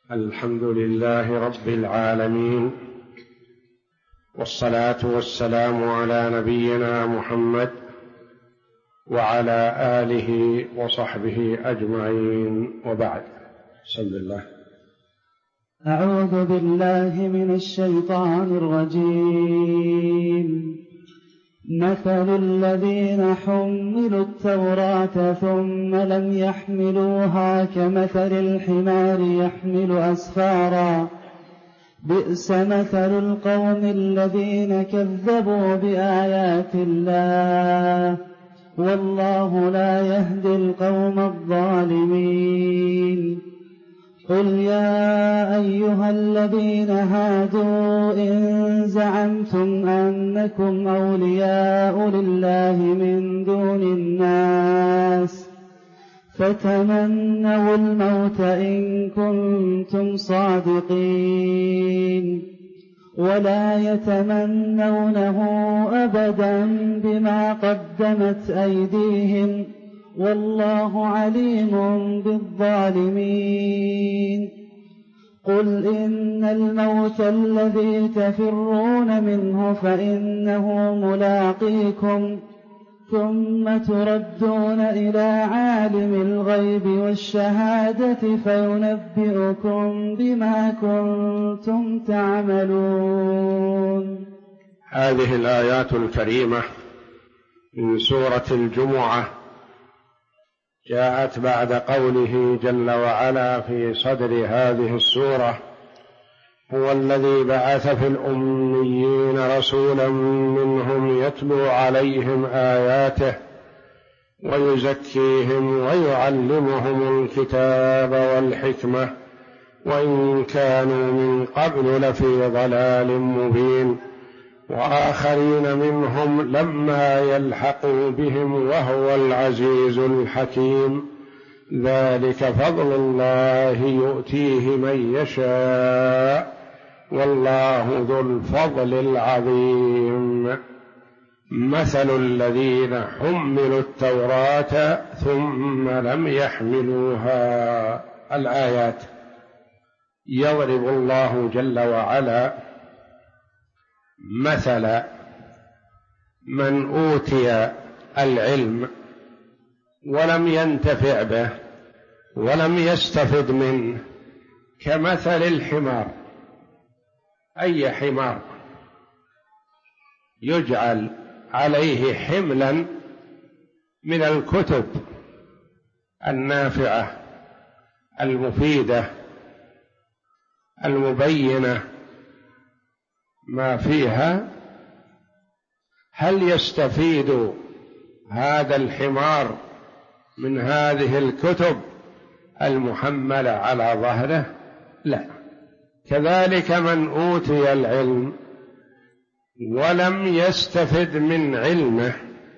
الحمد لله رب العالمين، والصلاة والسلام على نبينا محمد وعلى آله وصحبه أجمعين، وبعد. بسم الله. أعوذ بالله من الشيطان الرجيم. مثل الذين حملوا التوراة ثم لم يحملوها كمثل الحمار يحمل أسفارا، بئس مثل القوم الذين كذبوا بآيات الله، والله لا يهدي القوم الظالمين. قل يا أيها الذين هادوا إن زعمتم أنكم أولياء لله من دون الناس فتمنوا الموت إن كنتم صادقين، ولا يتمنونه أبدا بما قدمت أيديهم، والله عليم بالظالمين. قل إن الموت الذي تفرون منه فإنه ملاقيكم، ثم تردون إلى عالم الغيب والشهادة فينبئكم بما كنتم تعملون. هذه الآيات الكريمة من سورة الجمعة جاءت بعد قوله جل وعلا في صدر هذه السورة: هو الذي بعث في الأميين رسولا منهم يتلو عليهم آياته ويزكيهم ويعلمهم الكتاب والحكمة وإن كانوا من قبل لفي ضلال مبين، وآخرين منهم لما يلحقوا بهم وهو العزيز الحكيم، ذلك فضل الله يؤتيه من يشاء والله ذو الفضل العظيم. مثل الذين حملوا التوراة ثم لم يحملوها. الآيات يضرب الله جل وعلا مثل من أوتي العلم ولم ينتفع به ولم يستفد منه كمثل الحمار. أي حمار يجعل عليه حملا من الكتب النافعة المفيدة المبينة ما فيها، هل يستفيد هذا الحمار من هذه الكتب المحملة على ظهره؟ لا. كذلك من أوتي العلم ولم يستفد من علمه،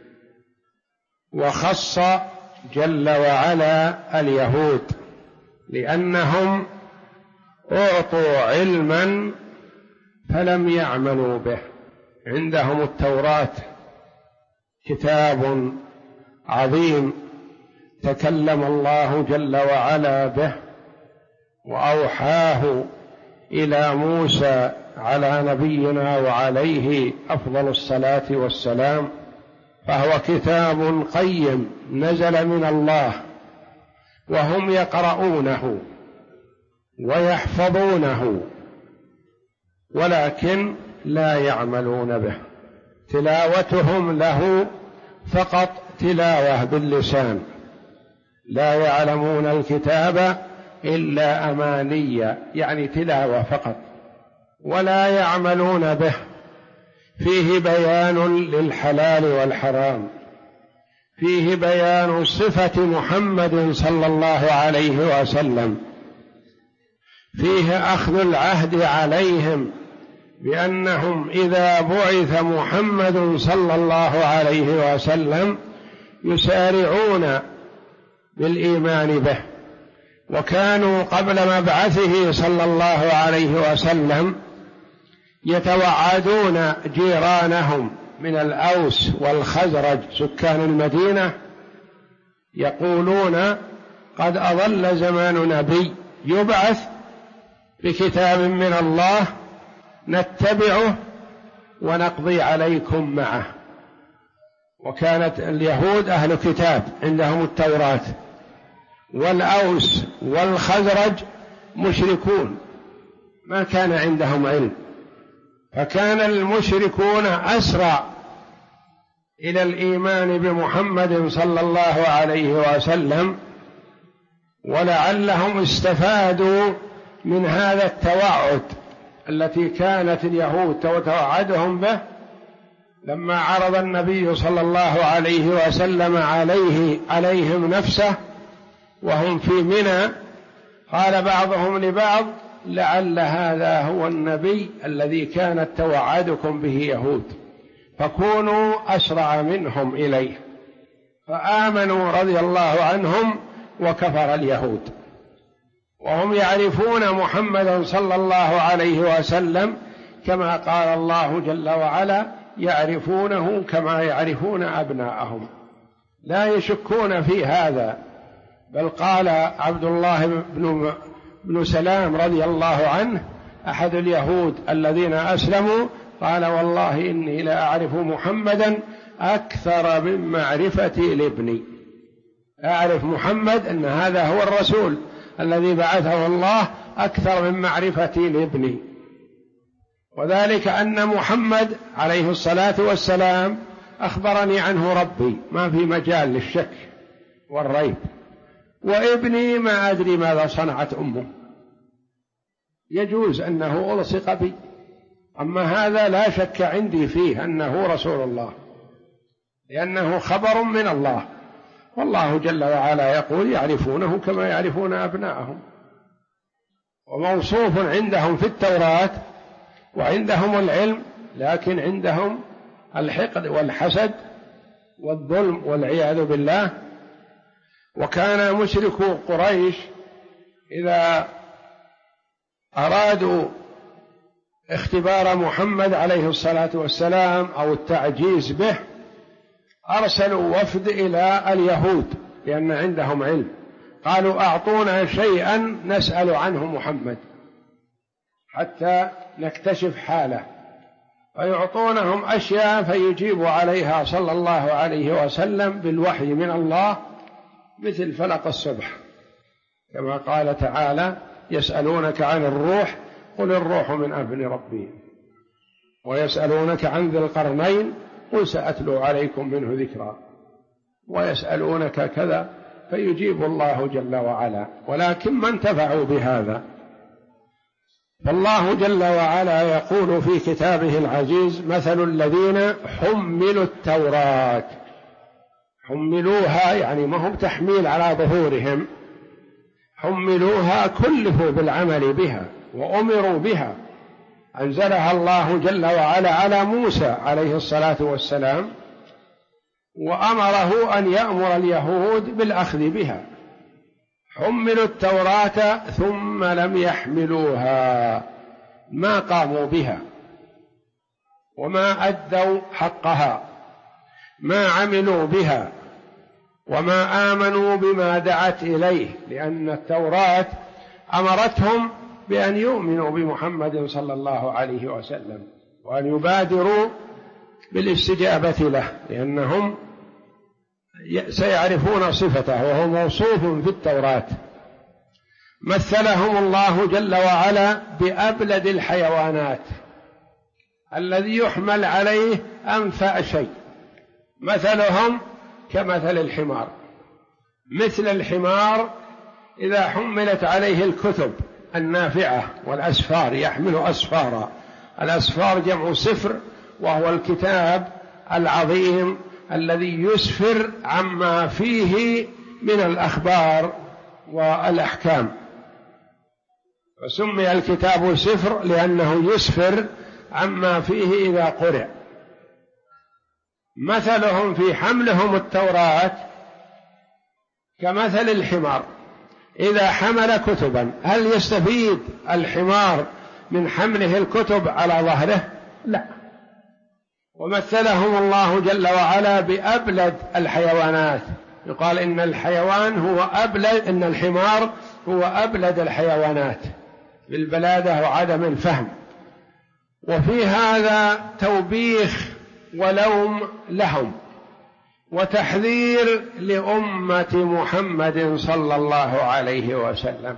وخص جل وعلا اليهود لأنهم أعطوا علما فلم يعملوا به. عندهم التوراة كتاب عظيم تكلم الله جل وعلا به وأوحاه إلى موسى على نبينا وعليه أفضل الصلاة والسلام، فهو كتاب قيم نزل من الله، وهم يقرؤونه ويحفظونه ولكن لا يعملون به. تلاوتهم له فقط تلاوة باللسان، لا يعلمون الكتاب إلا أماني، يعني تلاوة فقط، ولا يعملون به. فيه بيان للحلال والحرام، فيه بيان صفة محمد صلى الله عليه وسلم، فيه أخذ العهد عليهم بأنهم إذا بعث محمد صلى الله عليه وسلم يسارعون بالإيمان به، وكانوا قبل مبعثه صلى الله عليه وسلم يتوعدون جيرانهم من الأوس والخزرج سكان المدينة، يقولون: قد أضل زمان نبي يبعث بكتاب من الله نتبعه ونقضي عليكم معه. وكانت اليهود أهل كتاب عندهم التوراة، والأوس والخزرج مشركون ما كان عندهم علم، فكان المشركون أسرع إلى الإيمان بمحمد صلى الله عليه وسلم، ولعلهم استفادوا من هذا التوعد التي كانت اليهود توعدهم به لما عرض النبي صلى الله عليه وسلم عليهم نفسه وهم في منى. قال بعضهم لبعض: لعل هذا هو النبي الذي كانت توعدكم به يهود، فكونوا أسرع منهم إليه. فآمنوا رضي الله عنهم وكفر اليهود، وهم يعرفون محمدا صلى الله عليه وسلم كما قال الله جل وعلا: يعرفونه كما يعرفون أبناءهم، لا يشكون في هذا. بل قال عبد الله بن سلام رضي الله عنه أحد اليهود الذين أسلموا، قال: والله إني لا أعرف محمدا أكثر من معرفتي لابني. أعرف محمد أن هذا هو الرسول الذي بعثه الله أكثر من معرفتي لابني. وذلك أن محمد عليه الصلاة والسلام أخبرني عنه ربي، ما في مجال للشك والريب. وابني ما أدري ماذا صنعت أمه، يجوز أنه ألصق بي، أما هذا لا شك عندي فيه أنه رسول الله، لأنه خبر من الله، والله جل وعلا يقول: يعرفونه كما يعرفون أبناءهم. وموصوف عندهم في التوراة وعندهم العلم، لكن عندهم الحقد والحسد والظلم والعياذ بالله. وكان مشركو قريش إذا أرادوا اختبار محمد عليه الصلاة والسلام أو التعجيز به أرسلوا وفد إلى اليهود، لأن عندهم علم، قالوا: أعطونا شيئا نسأل عنه محمد حتى نكتشف حاله، فيعطونهم أشياء فيجيب عليها صلى الله عليه وسلم بالوحي من الله، مثل فلق الصبح، كما قال تعالى: يسألونك عن الروح قل الروح من أمر ربي، ويسألونك عن ذي القرنين قل سأتلو عليكم منه ذكرا، ويسألونك كذا، فيجيب الله جل وعلا، ولكن ما انتفعوا بهذا. فالله جل وعلا يقول في كتابه العزيز: مثل الذين حملوا التوراة، حملوها يعني ما هم تحميل على ظهورهم، حملوها كلفوا بالعمل بها وأمروا بها، أنزلها الله جل وعلا على موسى عليه الصلاة والسلام، وأمره أن يأمر اليهود بالأخذ بها. حملوا التوراة ثم لم يحملوها، ما قاموا بها وما أدوا حقها، ما عملوا بها وما آمنوا بما دعت إليه، لأن التوراة أمرتهم بأن يؤمنوا بمحمد صلى الله عليه وسلم وأن يبادروا بالاستجابة له، لأنهم سيعرفون صفته وهو موصوف في التوراة. مثلهم الله جل وعلا بأبلد الحيوانات الذي يحمل عليه أنفع شيء، مثلهم كمثل الحمار، مثل الحمار إذا حملت عليه الكتب النافعة والأسفار، يحمل أسفارا، الأسفار جمع سفر، وهو الكتاب العظيم الذي يسفر عما فيه من الأخبار والأحكام، وسمي الكتاب سفر لأنه يسفر عما فيه إذا قرأ. مثلهم في حملهم التوراة كمثل الحمار إذا حمل كتبا. هل يستفيد الحمار من حمله الكتب على ظهره؟ لا. ومثلهم الله جل وعلا بأبلد الحيوانات، يقال إن الحيوان هو أبلد، إن الحمار هو أبلد الحيوانات، بالبلادة وعدم الفهم. وفي هذا توبيخ ولوم لهم وتحذير لأمة محمد صلى الله عليه وسلم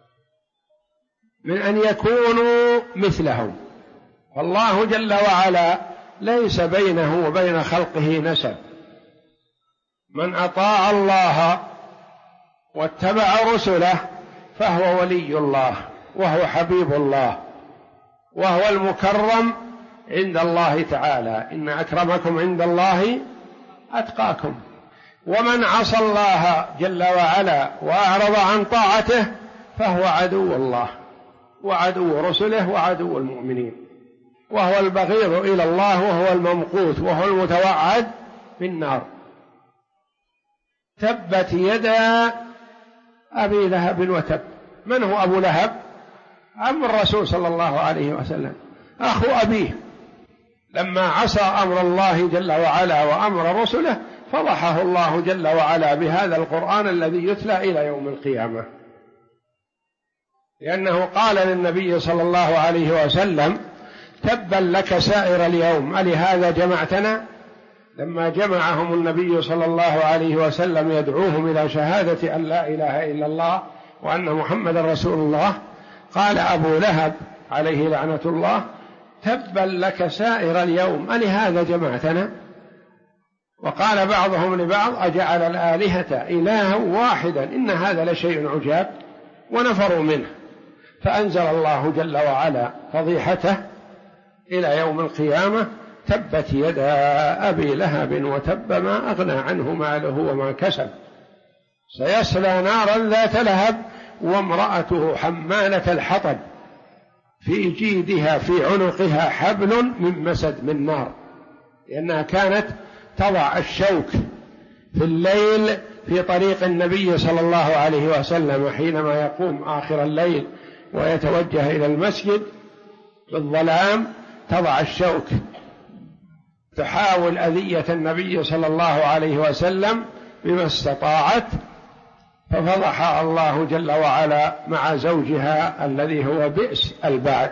من أن يكونوا مثلهم. فالله جل وعلا ليس بينه وبين خلقه نسب. من أطاع الله واتبع رسله فهو ولي الله وهو حبيب الله وهو المكرم عند الله تعالى. إن أكرمكم عند الله أتقاكم. ومن عصى الله جل وعلا وأعرض عن طاعته فهو عدو الله وعدو رسله وعدو المؤمنين، وهو البغيض إلى الله وهو الممقوت وهو المتوعد بالنار. تبت يدا أبي لهب وتب. من هو أبو لهب؟ عم الرسول صلى الله عليه وسلم، أخو أبيه. لما عصى أمر الله جل وعلا وأمر رسله فضحه الله جل وعلا بهذا القرآن الذي يتلى إلى يوم القيامة، لأنه قال للنبي صلى الله عليه وسلم: تبا لك سائر اليوم ألهذا جمعتنا؟ لما جمعهم النبي صلى الله عليه وسلم يدعوهم إلى شهادة أن لا إله إلا الله وأن محمد رسول الله، قال أبو لهب عليه لعنة الله: تبا لك سائر اليوم ألهذا جمعتنا؟ وقال بعضهم لبعض: أجعل الآلهة إلها واحدا إن هذا لشيء عجاب، ونفروا منه. فأنزل الله جل وعلا فضيحته إلى يوم القيامة: تبت يدا أبي لهب وتب ما أغنى عنه ماله وما كسب سيصلى نارا ذات لهب وامرأته حمالة الحطب في جيدها في عنقها حبل من مسد من نار، لأنها كانت تضع الشوك في الليل في طريق النبي صلى الله عليه وسلم حينما يقوم آخر الليل ويتوجه إلى المسجد بالظلام، تضع الشوك تحاول أذية النبي صلى الله عليه وسلم بما استطاعت، ففضح الله جل وعلا مع زوجها الذي هو بئس البعد.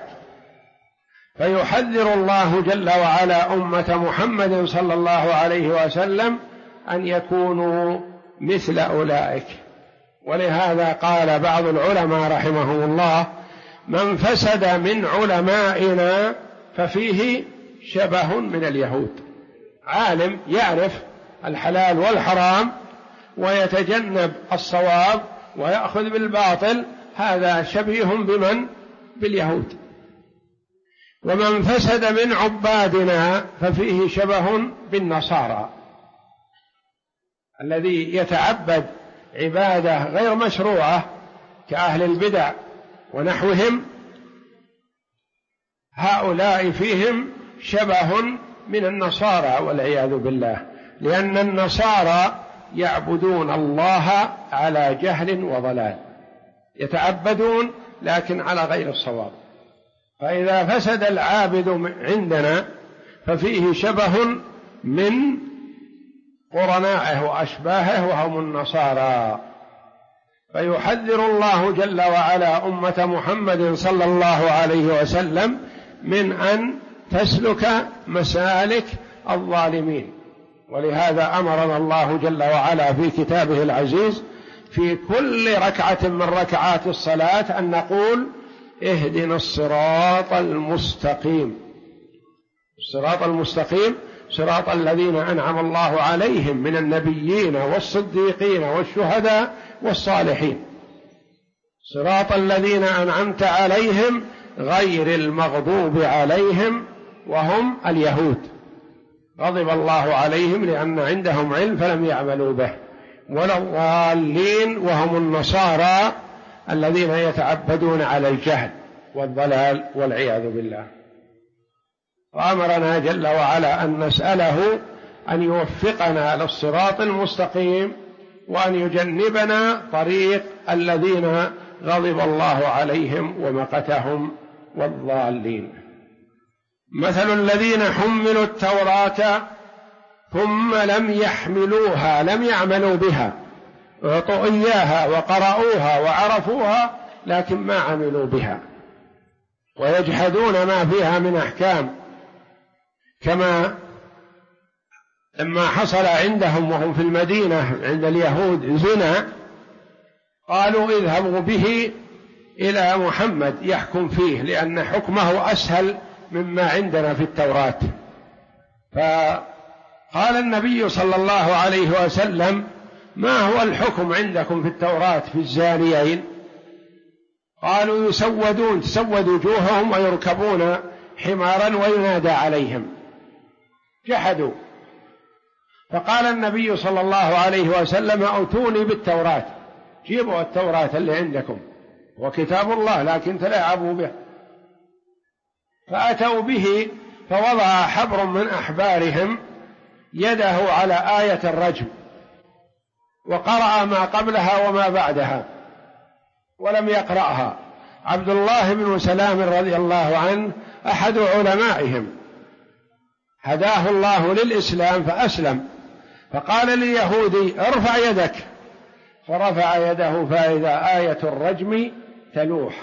فيحذر الله جل وعلا أمة محمد صلى الله عليه وسلم أن يكونوا مثل أولئك. ولهذا قال بعض العلماء رحمهم الله: من فسد من علمائنا ففيه شبه من اليهود. عالم يعرف الحلال والحرام ويتجنب الصواب ويأخذ بالباطل، هذا شبيه بمن؟ باليهود. ومن فسد من عبادنا ففيه شبه بالنصارى، الذي يتعبد عبادة غير مشروعة كأهل البدع ونحوهم، هؤلاء فيهم شبه من النصارى والعياذ بالله، لأن النصارى يعبدون الله على جهل وضلال، يتعبدون لكن على غير الصواب. فإذا فسد العابد عندنا ففيه شبه من قرنائه وأشباهه وهم النصارى. فيحذر الله جل وعلا أمة محمد صلى الله عليه وسلم من أن تسلك مسالك الظالمين. ولهذا أمرنا الله جل وعلا في كتابه العزيز في كل ركعة من ركعات الصلاة أن نقول: اهدنا الصراط المستقيم. الصراط المستقيم صراط الذين أنعم الله عليهم من النبيين والصديقين والشهداء والصالحين، صراط الذين أنعمت عليهم غير المغضوب عليهم وهم اليهود، غضب الله عليهم لأن عندهم علم فلم يعملوا به، ولا الضالين وهم النصارى الذين يتعبدون على الجهل والضلال والعياذ بالله. وأمرنا جل وعلا أن نسأله أن يوفقنا للصراط المستقيم وأن يجنبنا طريق الذين غضب الله عليهم ومقتهم والضالين. مثل الذين حملوا التوراة ثم لم يحملوها، لم يعملوا بها، أعطوا إياها وقرأوها وعرفوها لكن ما عملوا بها، ويجحدون ما فيها من أحكام، كما لما حصل عندهم وهم في المدينة عند اليهود زنا قالوا اذهبوا به إلى محمد يحكم فيه، لأن حكمه أسهل مما عندنا في التوراة. فقال النبي صلى الله عليه وسلم: ما هو الحكم عندكم في التوراة في الزانيين؟ قالوا تسود وجوههم ويركبون حمارا وينادى عليهم. جحدوا. فقال النبي صلى الله عليه وسلم: أتوني بالتوراة، جيبوا التوراة اللي عندكم وكتاب الله، لكن تلاعبوا به. فأتوا به، فوضع حبر من أحبارهم يده على آية الرجم، وقرأ ما قبلها وما بعدها ولم يقرأها. عبد الله بن سلام رضي الله عنه أحد علمائهم، هداه الله للإسلام فأسلم، فقال لليهودي: ارفع يدك، فرفع يده فإذا آية الرجم تلوح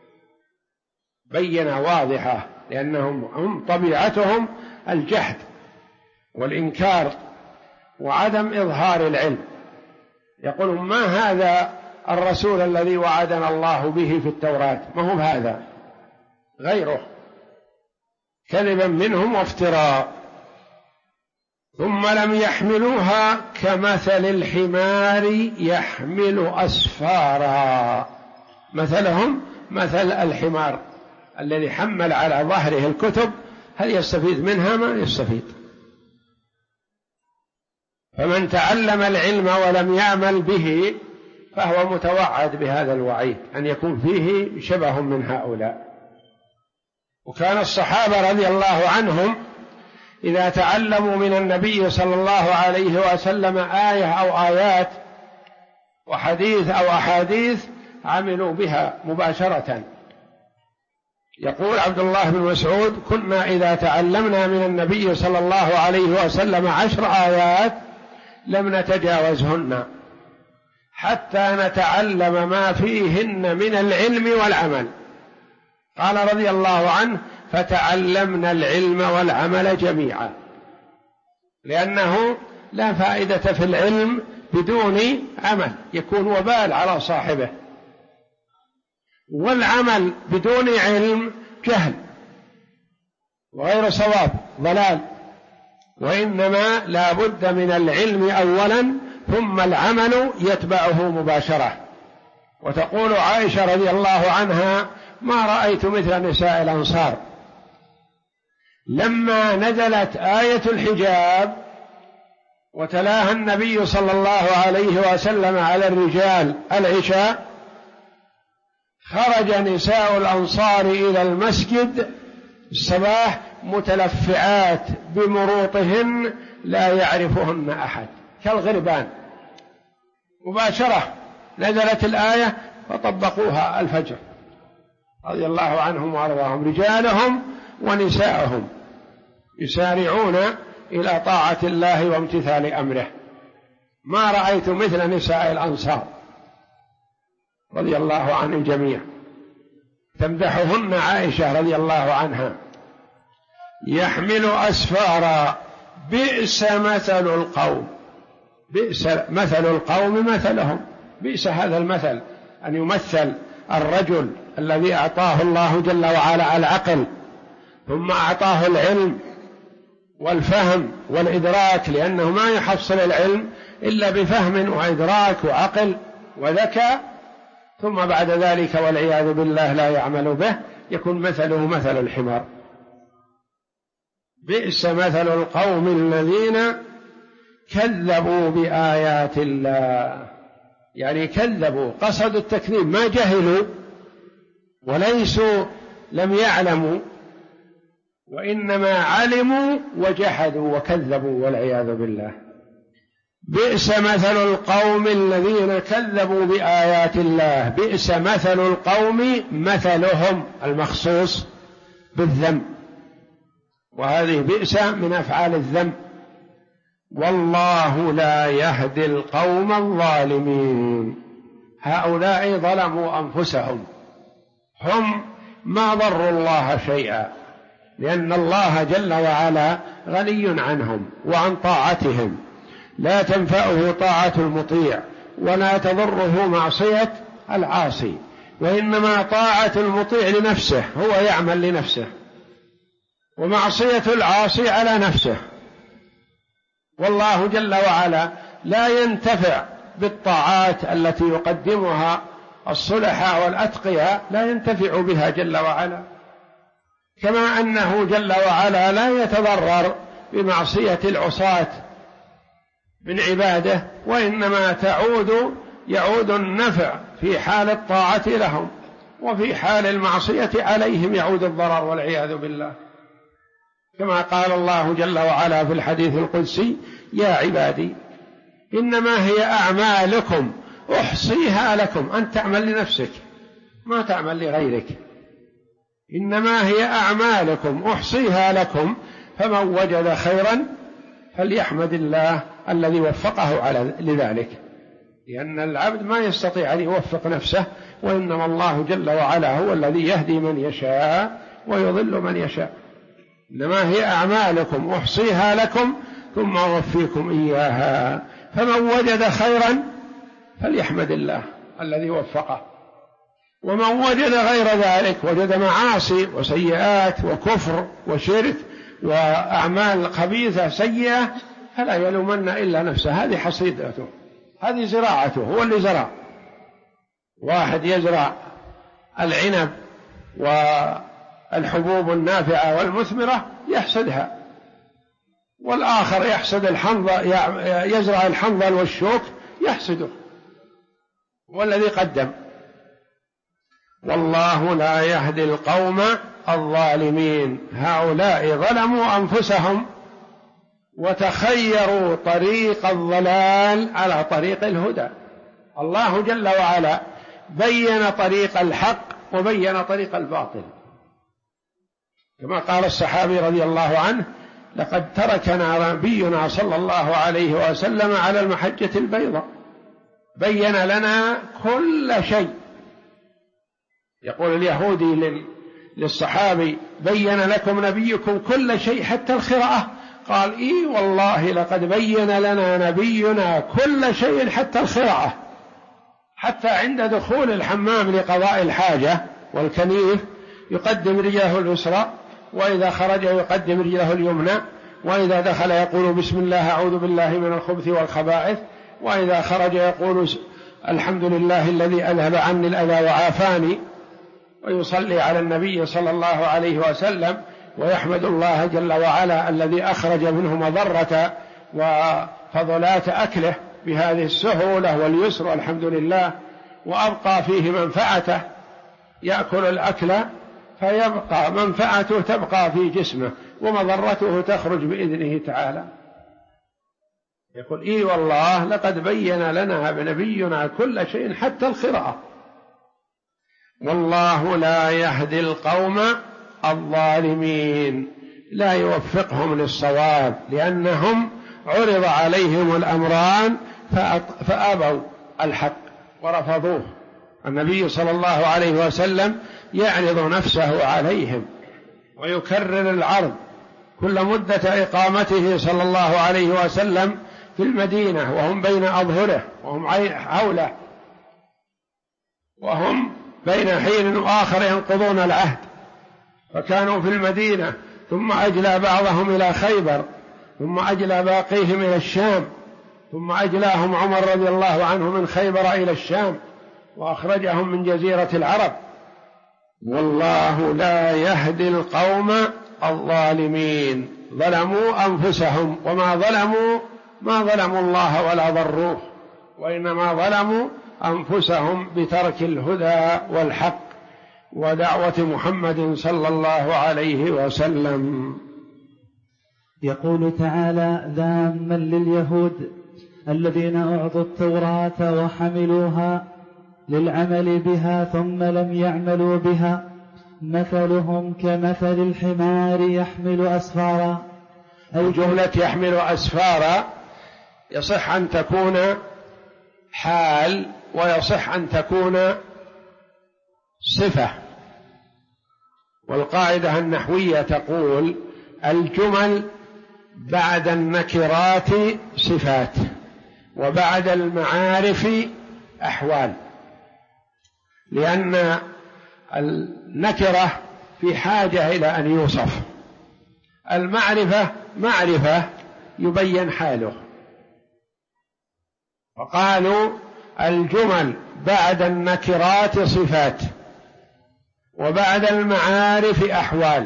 بينة واضحة، لأنهم هم طبيعتهم الجحد والإنكار وعدم إظهار العلم. يقولون: ما هذا الرسول الذي وعدنا الله به في التوراة؟ ما هو هذا، غيره، كذبا منهم وافتراء. ثم لم يحملوها كمثل الحمار يحمل أسفارا. مثلهم مثل الحمار الذي حمل على ظهره الكتب، هل يستفيد منها؟ ما يستفيد. فمن تعلم العلم ولم يعمل به فهو متوعد بهذا الوعيد، أن يكون فيه شبه من هؤلاء. وكان الصحابة رضي الله عنهم إذا تعلموا من النبي صلى الله عليه وسلم آية أو آيات وحديث أو أحاديث عملوا بها مباشرة. يقول عبد الله بن مسعود: كنا إذا تعلمنا من النبي صلى الله عليه وسلم 10 آيات لم نتجاوزهن حتى نتعلم ما فيهن من العلم والعمل. قال رضي الله عنه: فتعلمنا العلم والعمل جميعا، لأنه لا فائدة في العلم بدون عمل، يكون وبال على صاحبه، والعمل بدون علم جهل وغير صواب، ضلال. وإنما لا بد من العلم أولا ثم العمل يتبعه مباشرة. وتقول عائشة رضي الله عنها: ما رأيت مثل نساء الأنصار. لما نزلت آية الحجاب وتلاها النبي صلى الله عليه وسلم على الرجال العشاء، خرج نساء الأنصار إلى المسجد الصباح متلفعات بمروطهن لا يعرفهن أحد كالغربان. مباشرة نزلت الآية فطبقوها الفجر، رضي الله عنهم وأرضاهم، رجالهم ونساءهم يسارعون إلى طاعة الله وامتثال أمره. ما رأيت مثل نساء الأنصار رضي الله عن الجميع. تمدحهن عائشة رضي الله عنها: يحمل أسفارا بئس مثل القوم. بئس مثل القوم مثلهم. بئس هذا المثل، أن يمثل الرجل الذي أعطاه الله جل وعلا العقل ثم أعطاه العلم والفهم والإدراك، لأنه ما يحصل العلم إلا بفهم وإدراك وعقل وذكاء، ثم بعد ذلك والعياذ بالله لا يعمل به، يكون مثله مثل الحمار. بئس مثل القوم الذين كذبوا بآيات الله. يعني كذبوا، قصدوا التكذيب، ما جهلوا وليسوا لم يعلموا، وإنما علموا وجحدوا وكذبوا والعياذ بالله. بئس مثل القوم الذين كذبوا بآيات الله. بئس مثل القوم، مثلهم المخصوص بالذم، وهذه بئس من أفعال الذم. والله لا يهدي القوم الظالمين. هؤلاء ظلموا أنفسهم، هم ما ضروا الله شيئا، لأن الله جل وعلا غني عنهم وعن طاعتهم، لا تنفعه طاعة المطيع ولا تضره معصية العاصي، وإنما طاعة المطيع لنفسه، هو يعمل لنفسه، ومعصية العاصي على نفسه. والله جل وعلا لا ينتفع بالطاعات التي يقدمها الصلحاء والأتقياء، لا ينتفع بها جل وعلا، كما أنه جل وعلا لا يتضرر بمعصية العصاة من عباده، وإنما يعود النفع في حال الطاعة لهم، وفي حال المعصية عليهم يعود الضرر والعياذ بالله، كما قال الله جل وعلا في الحديث القدسي: يا عبادي إنما هي أعمالكم أحصيها لكم. أنت تعمل لنفسك ما تعمل لغيرك، إنما هي أعمالكم أحصيها لكم، فمن وجد خيرا فليحمد الله الذي وفقه على لذلك، لأن العبد ما يستطيع أن يوفق نفسه، وإنما الله جل وعلا هو الذي يهدي من يشاء ويضل من يشاء. إنما هي أعمالكم أحصيها لكم ثم أوفيكم إياها، فمن وجد خيرا فليحمد الله الذي وفقه، ومن وجد غير ذلك، وجد معاصي وسيئات وكفر وشرك وأعمال خبيثة سيئة، فلا يلومن إلا نفسه، هذه حصيدته، هذه زراعته، هو اللي زرع. واحد يزرع العنب والحبوب النافعة والمثمرة يحصدها، والآخر يحصد يزرع الحنظل والشوك يحصده، والذي قدم. والله لا يهدي القوم الظالمين، هؤلاء ظلموا أنفسهم وتخيروا طريق الضلال على طريق الهدى. الله جل وعلا بين طريق الحق وبين طريق الباطل، كما قال الصحابي رضي الله عنه: لقد تركنا نبينا صلى الله عليه وسلم على المحجة البيضاء، بين لنا كل شيء. يقول اليهودي للصحابي: بين لكم نبيكم كل شيء حتى الخراءة؟ قال: إي والله لقد بين لنا نبينا كل شيء حتى الخراءة، حتى عند دخول الحمام لقضاء الحاجة والكنيف يقدم رجله اليسرى، وإذا خرج يقدم رجله اليمنى، وإذا دخل يقول: بسم الله أعوذ بالله من الخبث والخبائث، وإذا خرج يقول: الحمد لله الذي أذهب عني الأذى وعافاني، ويصلي على النبي صلى الله عليه وسلم، ويحمد الله جل وعلا الذي أخرج منه مضرة وفضلات أكله بهذه السهولة واليسر والحمد لله، وأبقى فيه منفعته، يأكل الأكل فيبقى منفعته تبقى في جسمه ومضرته تخرج بإذنه تعالى. يقول: إي والله لقد بين لنا بنبينا كل شيء حتى الخراءة. والله لا يهدي القوم الظالمين، لا يوفقهم للصواب، لأنهم عرض عليهم الأمران فأبوا الحق ورفضوه. النبي صلى الله عليه وسلم يعرض نفسه عليهم ويكرر العرض كل مدة إقامته صلى الله عليه وسلم في المدينة، وهم بين أظهره وهم حوله، وهم بين حين وآخر ينقضون العهد، فكانوا في المدينة، ثم أجلى بعضهم إلى خيبر، ثم أجلى باقيهم إلى الشام، ثم أجلاهم عمر رضي الله عنه من خيبر إلى الشام، وأخرجهم من جزيرة العرب. والله لا يهدي القوم الظالمين، ظلموا أنفسهم، ما ظلموا الله ولا ضروه، وإنما ظلموا أنفسهم بترك الهدى والحق ودعوة محمد صلى الله عليه وسلم. يقول تعالى ذاما لليهود الذين أعطوا التوراة وحملوها للعمل بها ثم لم يعملوا بها: مثلهم كمثل الحمار يحمل أسفارا. جملة يحمل أسفارا يصح أن تكون حال، ويصح أن تكون صفة. والقاعدة النحوية تقول: الجمل بعد النكرات صفات، وبعد المعارف أحوال، لأن النكرة في حاجة إلى أن يوصف، المعرفة معرفة يبين حاله. وقالوا: الجمل بعد النكرات صفات، وبعد المعارف أحوال.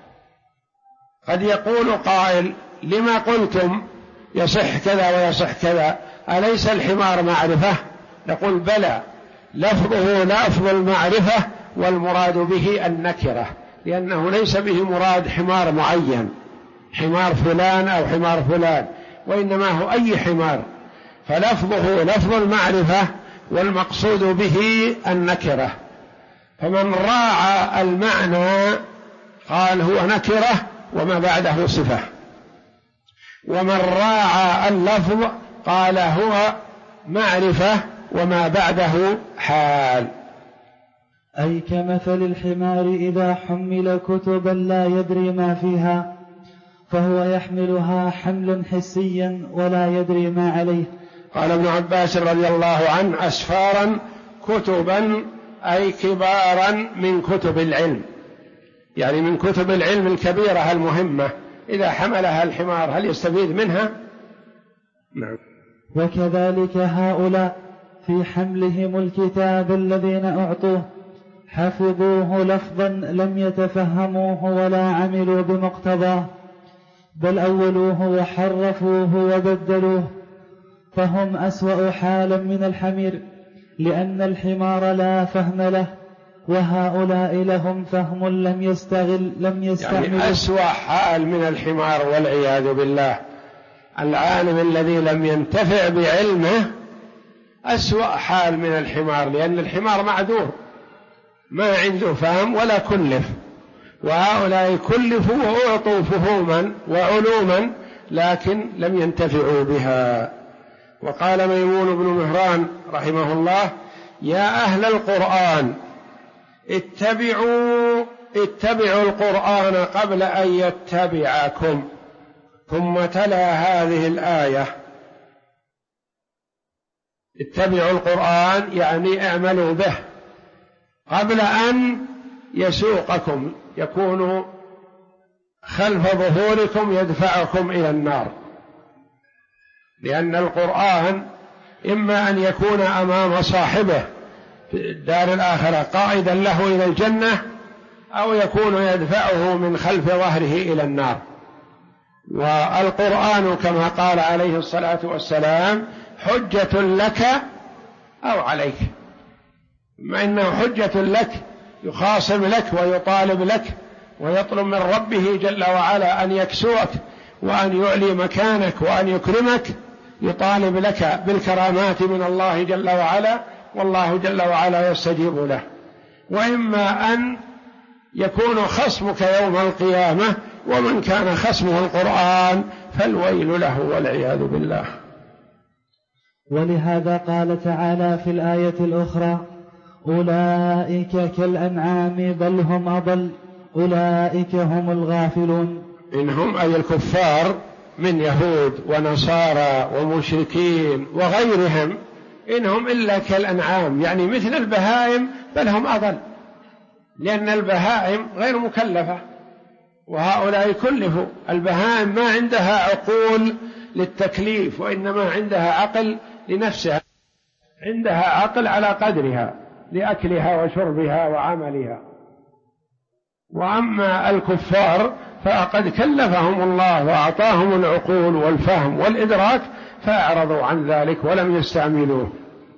قد يقول قائل: لما قلتم يصح كذا ويصح كذا؟ أليس الحمار معرفة؟ نقول: بلى، لفظه لفظ المعرفة، والمراد به النكرة، لأنه ليس به مراد حمار معين، حمار فلان أو حمار فلان، وإنما هو أي حمار، فلفظه لفظ المعرفة، والمقصود به النكرة. فمن راعى المعنى قال هو نكرة وما بعده صفة، ومن راعى اللفظ قال هو معرفة وما بعده حال. أي كمثل الحمار إذا حمل كتبا لا يدري ما فيها، فهو يحملها حملا حسيا ولا يدري ما عليه. قال ابن عباس رضي الله عنه: أسفارا كتبا، أي كبارا من كتب العلم، يعني من كتب العلم الكبيرة المهمة، إذا حملها الحمار هل يستفيد منها؟ نعم. وكذلك هؤلاء في حملهم الكتاب الذين أعطوه حفظوه لفظا لم يتفهموه ولا عملوا بمقتضاه، بل أولوه وحرفوه وبدلوه، فهم أسوأ حالا من الحمير، لأن الحمار لا فهم له، وهؤلاء لهم فهم لم يستعملوا. يعني أسوأ حال من الحمار والعياذ بالله. العالم الذي لم ينتفع بعلمه أسوأ حال من الحمار، لأن الحمار معذور، ما عنده فهم ولا كلف، وهؤلاء كلفوا وأعطوا فهوما وعلوما لكن لم ينتفعوا بها. وقال ميمون بن مهران رحمه الله: يا أهل القرآن اتبعوا القرآن قبل أن يتبعكم. ثم تلا هذه الآية: اتبعوا القرآن يعني اعملوا به قبل أن يسوقكم، يكون خلف ظهوركم يدفعكم إلى النار، لأن القرآن إما أن يكون أمام صاحبه في الدار الآخرة قائدا له إلى الجنة، أو يكون يدفعه من خلف ظهره إلى النار. والقرآن كما قال عليه الصلاة والسلام: حجة لك أو عليك، مع أنه حجة لك، يخاصم لك ويطالب لك ويطلب من ربه جل وعلا أن يكسوك وأن يعلي مكانك وأن يكرمك، يطالب لك بالكرامات من الله جل وعلا، والله جل وعلا يستجيب له. وإما أن يكون خصمك يوم القيامة، ومن كان خصمه القرآن فالويل له والعياذ بالله. ولهذا قال تعالى في الآية الأخرى: أولئك كالأنعام بل هم أضل أولئك هم الغافلون. إنهم أي الكفار من يهود ونصارى ومشركين وغيرهم، إنهم إلا كالأنعام، يعني مثل البهائم بل هم أضل، لأن البهائم غير مكلفة وهؤلاء كلفوا. البهائم ما عندها عقول للتكليف، وإنما عندها عقل لنفسها، عندها عقل على قدرها لأكلها وشربها وعملها. وأما الكفار فقد كلفهم الله وأعطاهم العقول والفهم والإدراك، فأعرضوا عن ذلك ولم يستعملوه.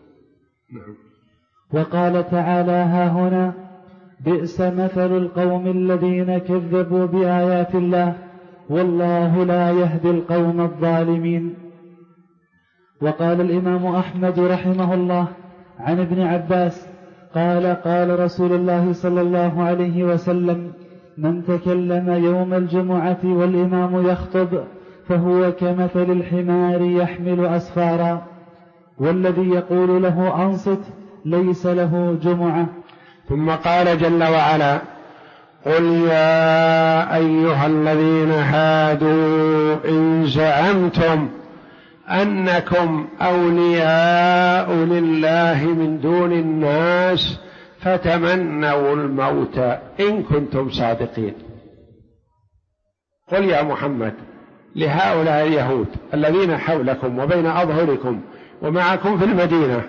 وقال تعالى: ها هنا بئس مثل القوم الذين كذبوا بآيات الله والله لا يهدي القوم الظالمين. وقال الإمام أحمد رحمه الله عن ابن عباس قال: قال رسول الله صلى الله عليه وسلم: من تكلم يوم الجمعة والإمام يخطب فهو كمثل الحمار يحمل أسفارا، والذي يقول له أنصت ليس له جمعة. ثم قال جل وعلا: قل يا أيها الذين هادوا إن زعمتم أنكم أولياء لله من دون الناس فتمنوا الموت إن كنتم صادقين. قل يا محمد لهؤلاء اليهود الذين حولكم وبين أظهركم ومعكم في المدينة،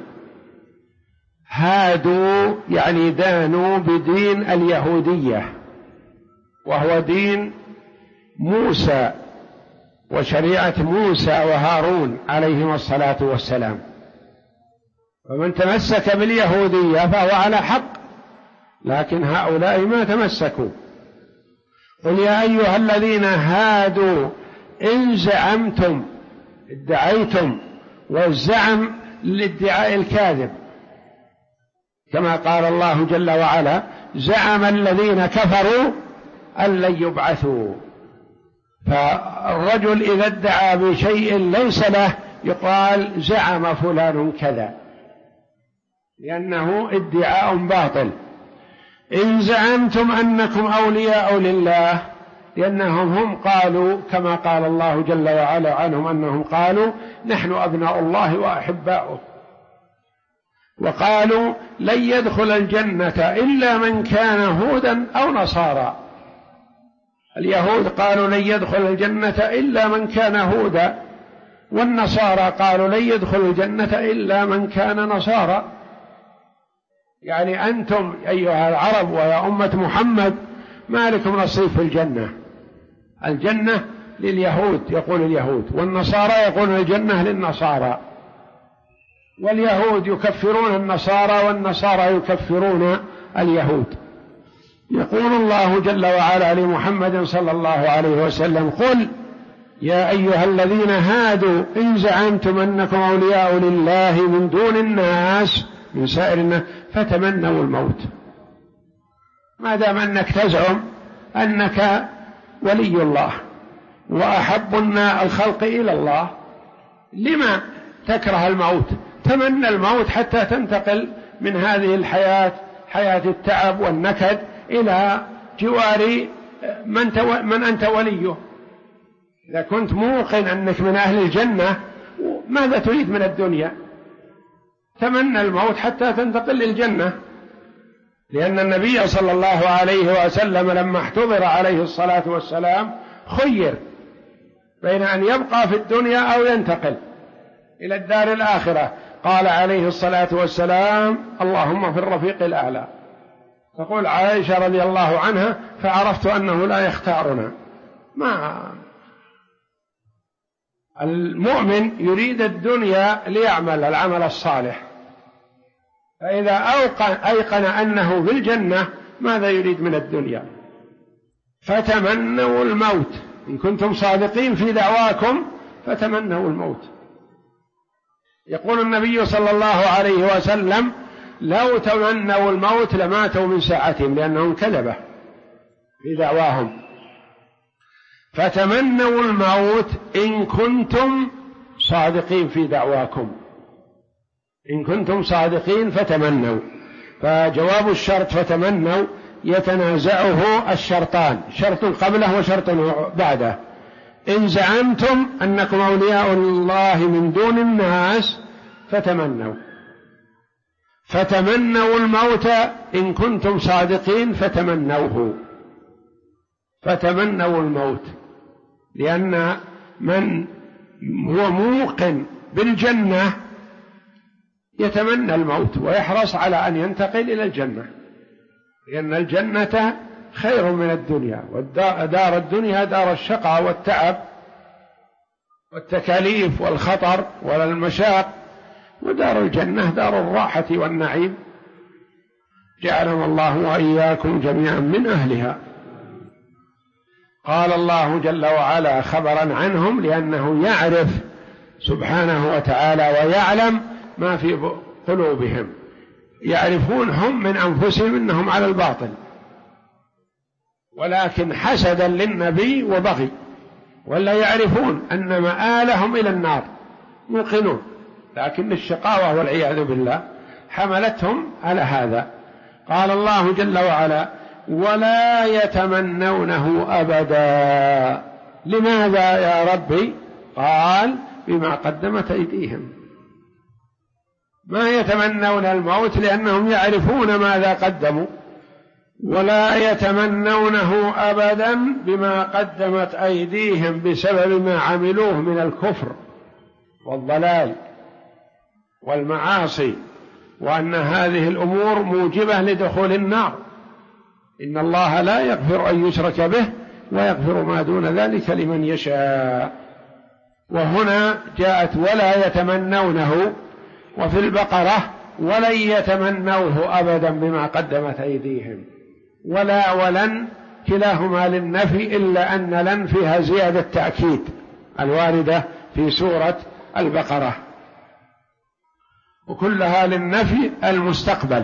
هادوا يعني دانوا بدين اليهودية، وهو دين موسى وشريعة موسى وهارون عليهما الصلاة والسلام، فمن تمسك باليهودية فهو على حق، لكن هؤلاء ما تمسكوا. قل يا أيها الذين هادوا إن زعمتم، ادعيتم، والزعم للادعاء الكاذب، كما قال الله جل وعلا زعم الذين كفروا أن لن يبعثوا. فالرجل إذا ادعى بشيء ليس له يقال زعم فلان كذا، لأنه ادعاء باطل. إن زعمتم أنكم أولياء لله، لأنهم هم قالوا كما قال الله جل وعلا عنهم أنهم قالوا نحن أبناء الله وأحباؤه، وقالوا لن يدخل الجنة إلا من كان هودا أو نصارى. اليهود قالوا لن يدخل الجنة إلا من كان هودا، والنصارى قالوا لن يدخل الجنة إلا من كان نصارى. يعني أنتم أيها العرب ويا أمة محمد ما لكم نصيب في الجنة، الجنة لليهود يقول اليهود، والنصارى يقولون الجنة للنصارى، واليهود يكفرون النصارى والنصارى يكفرون اليهود. يقول الله جل وعلا لمحمد صلى الله عليه وسلم قل يا أيها الذين هادوا إن زعمتم أنكم أولياء لله من دون الناس من سائر الناس فتمنوا الموت. ما دام أنك تزعم أنك ولي الله وأحب الخلق إلى الله، لما تكره الموت؟ تمنى الموت حتى تنتقل من هذه الحياة، حياة التعب والنكد، إلى جوار من أنت وليه. إذا كنت موقن أنك من أهل الجنة ماذا تريد من الدنيا؟ تمنى الموت حتى تنتقل للجنة، لأن النبي صلى الله عليه وسلم لما احتضر عليه الصلاة والسلام خير بين أن يبقى في الدنيا أو ينتقل إلى الدار الآخرة، قال عليه الصلاة والسلام اللهم في الرفيق الأعلى. تقول عائشة رضي الله عنها فعرفت أنه لا يختارنا. ما المؤمن يريد الدنيا ليعمل العمل الصالح، فإذا أيقن أنه في الجنة ماذا يريد من الدنيا؟ فتمنوا الموت إن كنتم صادقين في دعواكم، فتمنوا الموت. يقول النبي صلى الله عليه وسلم لو تمنوا الموت لماتوا من ساعتهم، لأنهم كذبة في دعواهم. فتمنوا الموت إن كنتم صادقين في دعواكم، إن كنتم صادقين فتمنوا. فجواب الشرط فتمنوا يتنازعه الشرطان، شرط قبله وشرط بعده. إن زعمتم أنكم أولياء الله من دون الناس فتمنوا، فتمنوا الموت إن كنتم صادقين فتمنوه. فتمنوا الموت، لأن من هو موقن بالجنة يتمنى الموت ويحرص على أن ينتقل إلى الجنة، لأن الجنة خير من الدنيا، ودار الدنيا دار الشقاء والتعب والتكاليف والخطر والمشاق، ودار الجنة دار الراحة والنعيم. جعلنا الله وإياكم جميعا من أهلها. قال الله جل وعلا خبرا عنهم، لأنه يعرف سبحانه وتعالى ويعلم ما في قلوبهم، يعرفون هم من أنفسهم أنهم على الباطل، ولكن حسدا للنبي وبغي، ولا يعرفون أن مآلهم إلى النار، موقنون، لكن الشقاوة والعياذ بالله حملتهم على هذا. قال الله جل وعلا ولا يتمنونه أبدا. لماذا يا ربي؟ قال بما قدمت أيديهم. ما يتمنون الموت لأنهم يعرفون ماذا قدموا، ولا يتمنونه أبدا بما قدمت أيديهم بسبب ما عملوه من الكفر والضلال والمعاصي، وأن هذه الأمور موجبة لدخول النار. إن الله لا يغفر أن يشرك به ويغفر ما دون ذلك لمن يشاء. وهنا جاءت ولا يتمنونه، وفي البقرة ولن يتمنوه أبدا بما قدمت أيديهم. ولا ولن كلاهما للنفي، إلا أن لن فيها زيادة تأكيد الواردة في سورة البقرة، وكلها للنفي المستقبل.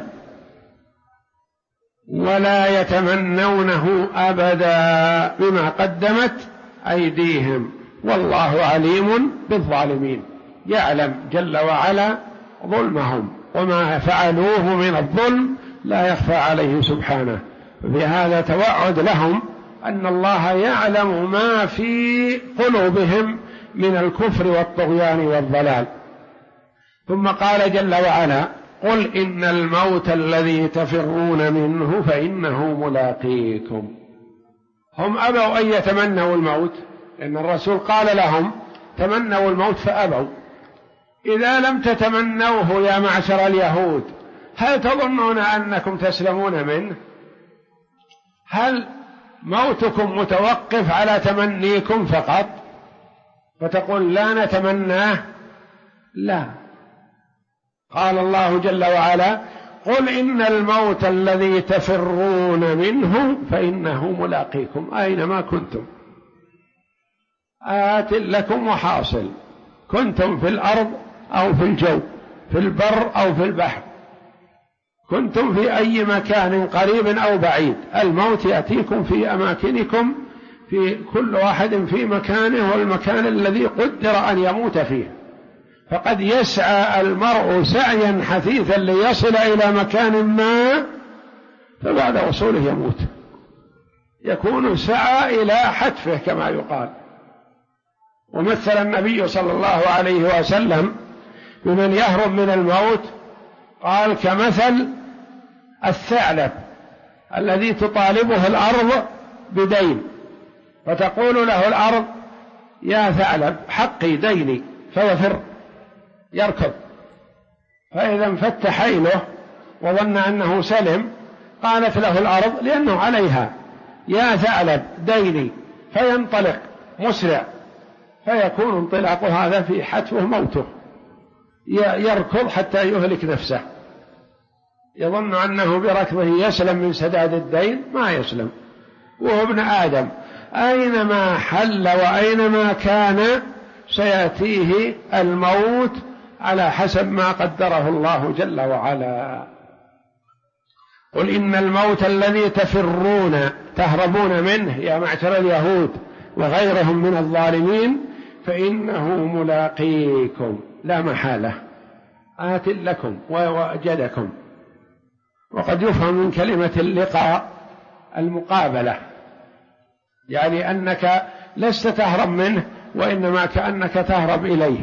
ولا يتمنونه أبدا بما قدمت أيديهم والله عليم بالظالمين. يعلم جل وعلا ظلمهم، وما فعلوه من الظلم لا يخفى عليه سبحانه. بهذا توعد لهم أن الله يعلم ما في قلوبهم من الكفر والطغيان والضلال. ثم قال جل وعلا قل إن الموت الذي تفرون منه فإنه ملاقيكم. هم أبوا أن يتمنوا الموت، لأن الرسول قال لهم تمنوا الموت فأبوا. إذا لم تتمنوه يا معشر اليهود، هل تظنون أنكم تسلمون منه؟ هل موتكم متوقف على تمنيكم فقط فتقول لا نتمناه؟ لا. قال الله جل وعلا قل إن الموت الذي تفرون منه فإنه ملاقيكم أينما كنتم، آت لكم وحاصل، كنتم في الأرض أو في الجو، في البر أو في البحر، كنتم في أي مكان قريب أو بعيد، الموت يأتيكم في أماكنكم، في كل واحد في مكانه والمكان الذي قدر أن يموت فيه. فقد يسعى المرء سعيا حثيثا ليصل إلى مكان ما، فبعد وصوله يموت، يكون سعى إلى حتفه كما يقال. ومثل النبي صلى الله عليه وسلم بمن يهرب من الموت قال كمثل الثعلب الذي تطالبه الأرض بدين، فتقول له الأرض يا ثعلب حقي ديني، فيفر يركض، فإذا انفت حيله وظن أنه سلم قالت له الأرض لأنه عليها يا ثعلب ديني، فينطلق مسرع، فيكون انطلاق هذا في حتفه موته، يركض حتى يهلك نفسه، يظن أنه بركضه يسلم من سداد الدين، ما يسلم، وهو ابن آدم أينما حل وأينما كان سيأتيه الموت على حسب ما قدره الله جل وعلا. قل إن الموت الذي تفرون تهربون منه يا معشر اليهود وغيرهم من الظالمين فإنه ملاقيكم لا محالة، آت لكم ووجدكم. وقد يفهم من كلمة اللقاء المقابلة، يعني أنك لست تهرب منه، وإنما كأنك تهرب إليه،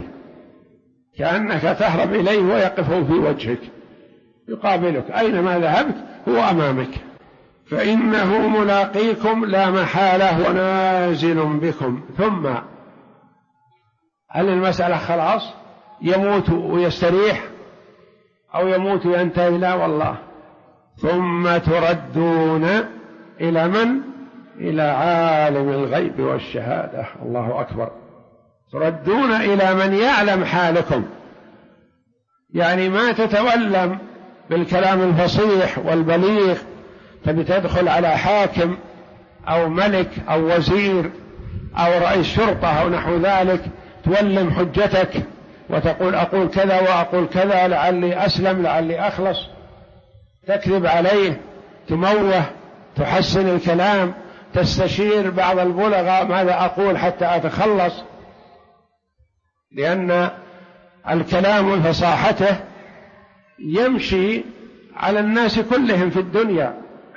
كأنك تهرب إليه ويقف في وجهك يقابلك، أينما ذهبت هو أمامك. فإنه ملاقيكم لا محالة ونازل بكم. ثم هل المسألة خلاص يموت ويستريح أو يموت وينتهي؟ لا والله. ثم تردون إلى من؟ إلى عالم الغيب والشهادة. الله أكبر. تردون إلى من يعلم حالكم، يعني ما تتولم بالكلام الفصيح والبليغ، تبي تدخل على حاكم أو ملك أو وزير أو رئيس شرطة أو نحو ذلك، تولم حجتك وتقول أقول كذا وأقول كذا لعلي أسلم لعلي أخلص، تكذب عليه، تموه، تحسن الكلام، تستشير بعض البلغاء ماذا أقول حتى أتخلص، لأن الكلام وفصاحته يمشي على الناس كلهم في الدنيا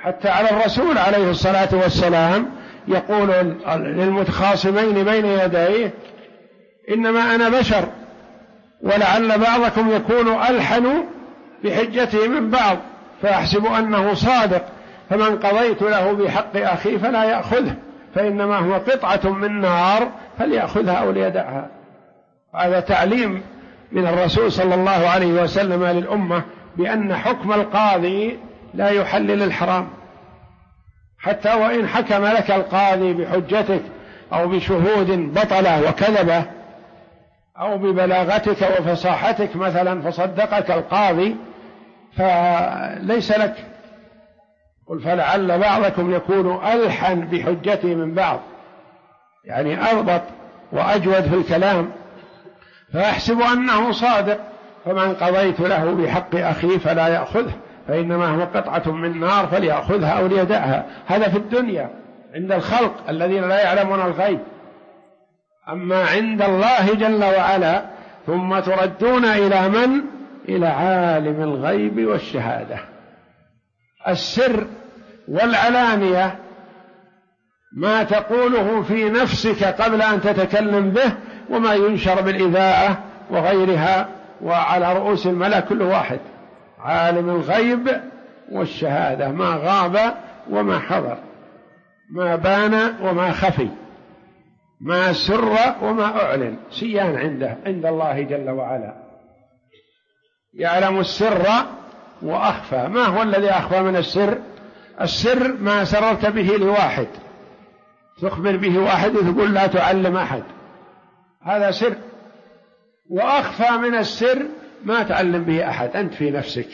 حتى على الرسول عليه الصلاة والسلام يقول للمتخاصمين بين يديه: إنما أنا بشر ولعل بعضكم يكون ألحن بحجته من بعض فأحسب أنه صادق، فمن قضيت له بحق أخي فلا يأخذه فإنما هو قطعة من نار فليأخذها أو ليدعها. هذا تعليم من الرسول صلى الله عليه وسلم للأمة بأن حكم القاضي لا يحلل الحرام، حتى وإن حكم لك القاضي بحجتك أو بشهود بطلة وكذبة أو ببلاغتك وفصاحتك مثلا فصدقك القاضي فليس لك. قل فلعل بعضكم يكون ألحن بحجته من بعض، يعني أضبط وأجود في الكلام، فأحسب أنه صادق، فمن قضيت له بحق أخي فلا يأخذه فإنما هو قطعة من نار فليأخذها أو ليدعها. هذا في الدنيا عند الخلق الذين لا يعلمون الغيب. أما عند الله جل وعلا ثم تردون إلى من؟ إلى عالم الغيب والشهادة. السر والعلانية ما تقوله في نفسك قبل أن تتكلم به، وما ينشر بالإذاعة وغيرها وعلى رؤوس الملأ كل واحد. عالم الغيب والشهادة، ما غاب وما حضر، ما بان وما خفي، ما سر وما أعلن، سيان عنده عند الله جل وعلا. يعلم السر وأخفى. ما هو الذي أخفى من السر؟ السر ما سررت به لواحد، تخبر به واحد وتقول لا تعلم أحد، هذا سر. وأخفى من السر ما تعلم به أحد، أنت في نفسك،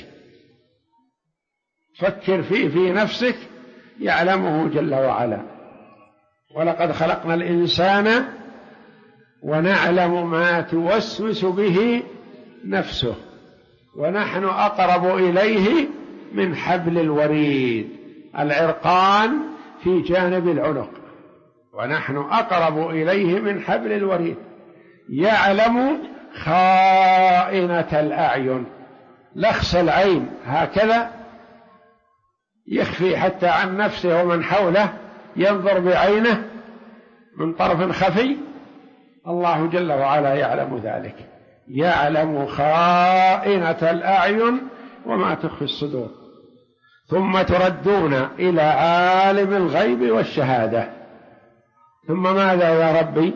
فكر فيه في نفسك يعلمه جل وعلا. ولقد خلقنا الإنسان ونعلم ما توسوس به نفسه ونحن أقرب إليه من حبل الوريد. العرقان في جانب العنق، ونحن أقرب إليه من حبل الوريد. يعلم خائنة الأعين، لخس العين هكذا يخفي حتى عن نفسه ومن حوله، ينظر بعينه من طرف خفي، الله جل وعلا يعلم ذلك. يعلم خائنة الأعين وما تخفي الصدور. ثم تردون إلى عالم الغيب والشهادة. ثم ماذا يا ربي؟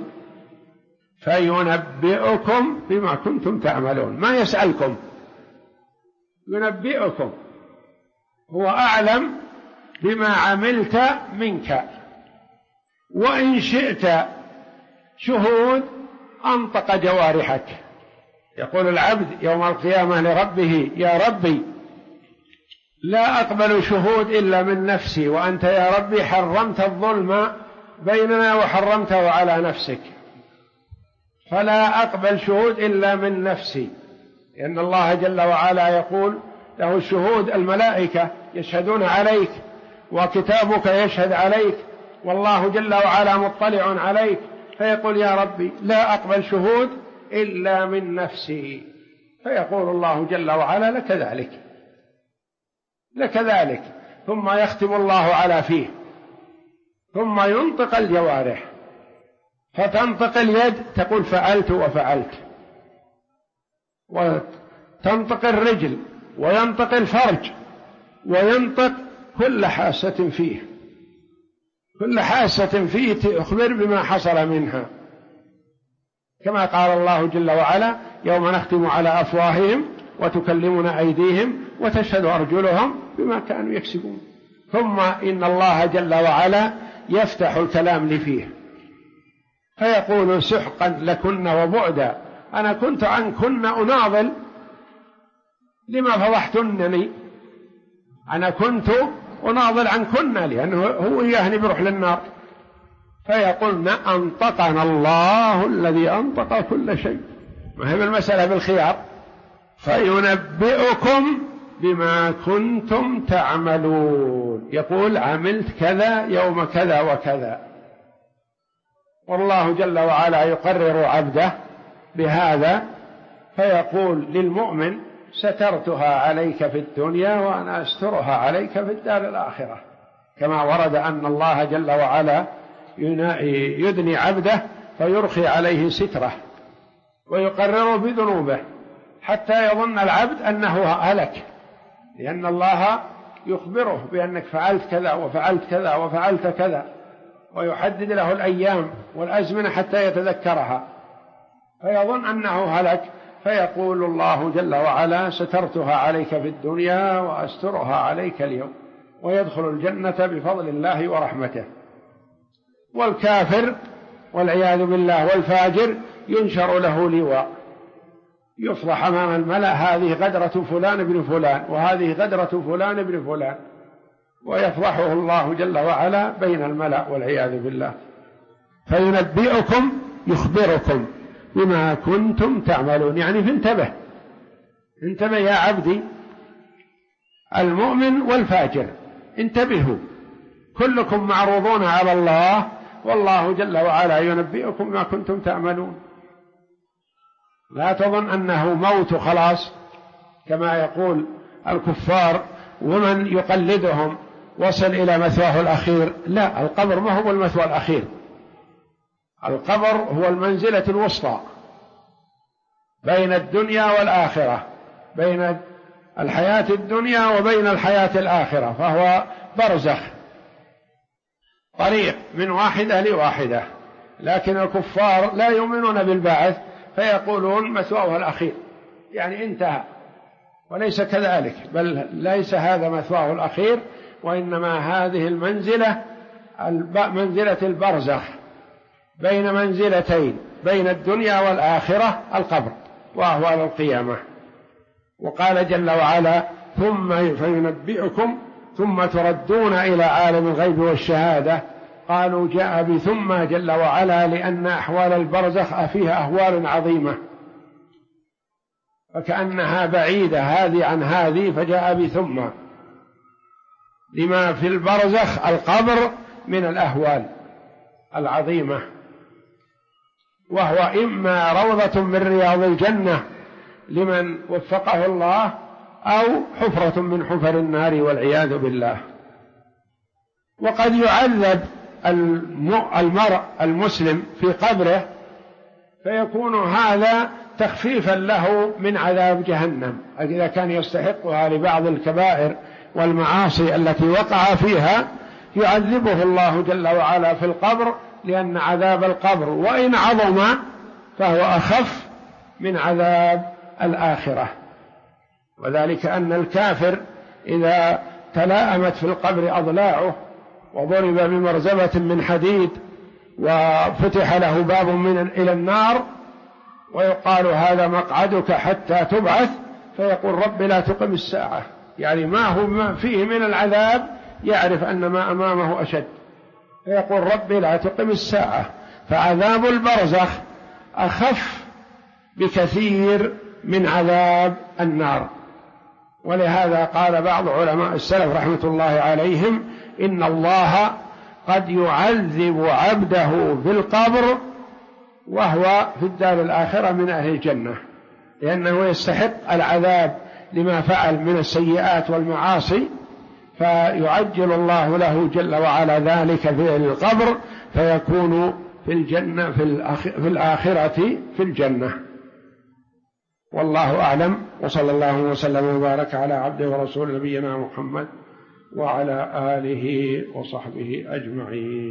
فينبئكم بما كنتم تعملون. ما يسألكم، ينبئكم، هو أعلم بما عملت منك. وإن شئت شهود أنطق جوارحك. يقول العبد يوم القيامة لربه: يا ربي لا أقبل شهود إلا من نفسي، وأنت يا ربي حرمت الظلم بيننا وحرمته على نفسك، فلا أقبل شهود إلا من نفسي. لأن الله جل وعلا يقول له الشهود، الملائكة يشهدون عليك وكتابك يشهد عليك والله جل وعلا مطلع عليك، فيقول يا ربي لا أقبل شهود إلا من نفسي. فيقول الله جل وعلا لك ذلك، لك ذلك. ثم يختم الله على فيه، ثم ينطق الجوارح، فتنطق اليد تقول فعلت وفعلت، وتنطق الرجل، وينطق الفرج، وينطق كل حاسة فيه، كل حاسة فيه تخبر بما حصل منها، كما قال الله جل وعلا: يوم نختم على أفواههم وتكلمنا أيديهم وتشهد أرجلهم بما كانوا يكسبون. ثم إن الله جل وعلا يفتح الكلام لفيه فيقول: سحقا لكن وبعدا، أنا كنت عنكن أناضل لما فضحتنني، أنا كنت أناضل عنكن لأنه هو إياه بيروح للنار. فيقولن أنطقنا الله الذي أنطق كل شيء. ما هي المسألة بالخيار. فينبئكم بما كنتم تعملون. يقول عملت كذا يوم كذا وكذا، والله جل وعلا يقرر عبده بهذا، فيقول للمؤمن سترتها عليك في الدنيا وأنا أسترها عليك في الدار الآخرة، كما ورد أن الله جل وعلا يدني عبده فيرخي عليه ستره ويقرره بذنوبه حتى يظن العبد أنه هلك، لأن الله يخبره بأنك فعلت كذا وفعلت كذا وفعلت كذا، ويحدد له الأيام والأزمنة حتى يتذكرها فيظن أنه هلك، فيقول الله جل وعلا سترتها عليك في الدنيا وأسترها عليك اليوم، ويدخل الجنة بفضل الله ورحمته. والكافر والعياذ بالله والفاجر ينشر له لواء يفضح أمام الملأ، هذه غدرة فلان بن فلان وهذه غدرة فلان بن فلان، ويفضحه الله جل وعلا بين الملأ والعياذ بالله. فينبئكم يخبركم بما كنتم تعملون، يعني فانتبه، انتبه يا عبدي، المؤمن والفاجر انتبهوا، كلكم معروضون على الله، والله جل وعلا ينبئكم ما كنتم تعملون. لا تظن أنه موت خلاص كما يقول الكفار ومن يقلدهم وصل إلى مثواه الأخير، لا، القبر ما هو المثوى الأخير، القبر هو المنزلة الوسطى بين الدنيا والآخرة، بين الحياة الدنيا وبين الحياة الآخرة، فهو برزخ، طريق من واحدة لواحدة. لكن الكفار لا يؤمنون بالبعث فيقولون مثواه الأخير، يعني انتهى، وليس كذلك، بل ليس هذا مثواه الأخير، وإنما هذه المنزلة منزلة البرزخ بين منزلتين، بين الدنيا والآخرة، القبر وأهوال القيامة. وقال جل وعلا ثم فينبئكم ثم تردون إلى عالم الغيب والشهادة، قالوا جاء بثم جل وعلا لأن أحوال البرزخ فيها أهوال عظيمة، فكأنها بعيدة هذه عن هذه، فجاء بثم لما في البرزخ القبر من الأهوال العظيمة، وهو إما روضة من رياض الجنة لمن وفقه الله، أو حفرة من حفر النار والعياذ بالله. وقد يعذب المرء المسلم في قبره فيكون هذا تخفيفا له من عذاب جهنم إذا كان يستحقها لبعض الكبائر والمعاصي التي وقع فيها، يعذبه الله جل وعلا في القبر، لأن عذاب القبر وإن عظم فهو أخف من عذاب الآخرة. وذلك أن الكافر إذا تلاءمت في القبر أضلاعه وضرب بمرزبة من حديد وفتح له باب إلى النار ويقال هذا مقعدك حتى تبعث، فيقول رب لا تقم الساعة، يعني ما هو فيه من العذاب يعرف أن ما أمامه أشد، فيقول رب لا تقم الساعة. فعذاب البرزخ أخف بكثير من عذاب النار. ولهذا قال بعض علماء السلف رحمة الله عليهم إن الله قد يعذب عبده في القبر وهو في الدار الآخرة من أهل الجنة، لأنه يستحق العذاب لما فعل من السيئات والمعاصي، فيعجل الله له جل وعلا ذلك في القبر، فيكون في الجنة في الآخرة في الجنة. والله أعلم، وصلى الله وسلم وبارك على عبده ورسول نبينا محمد وعلى آله وصحبه أجمعين.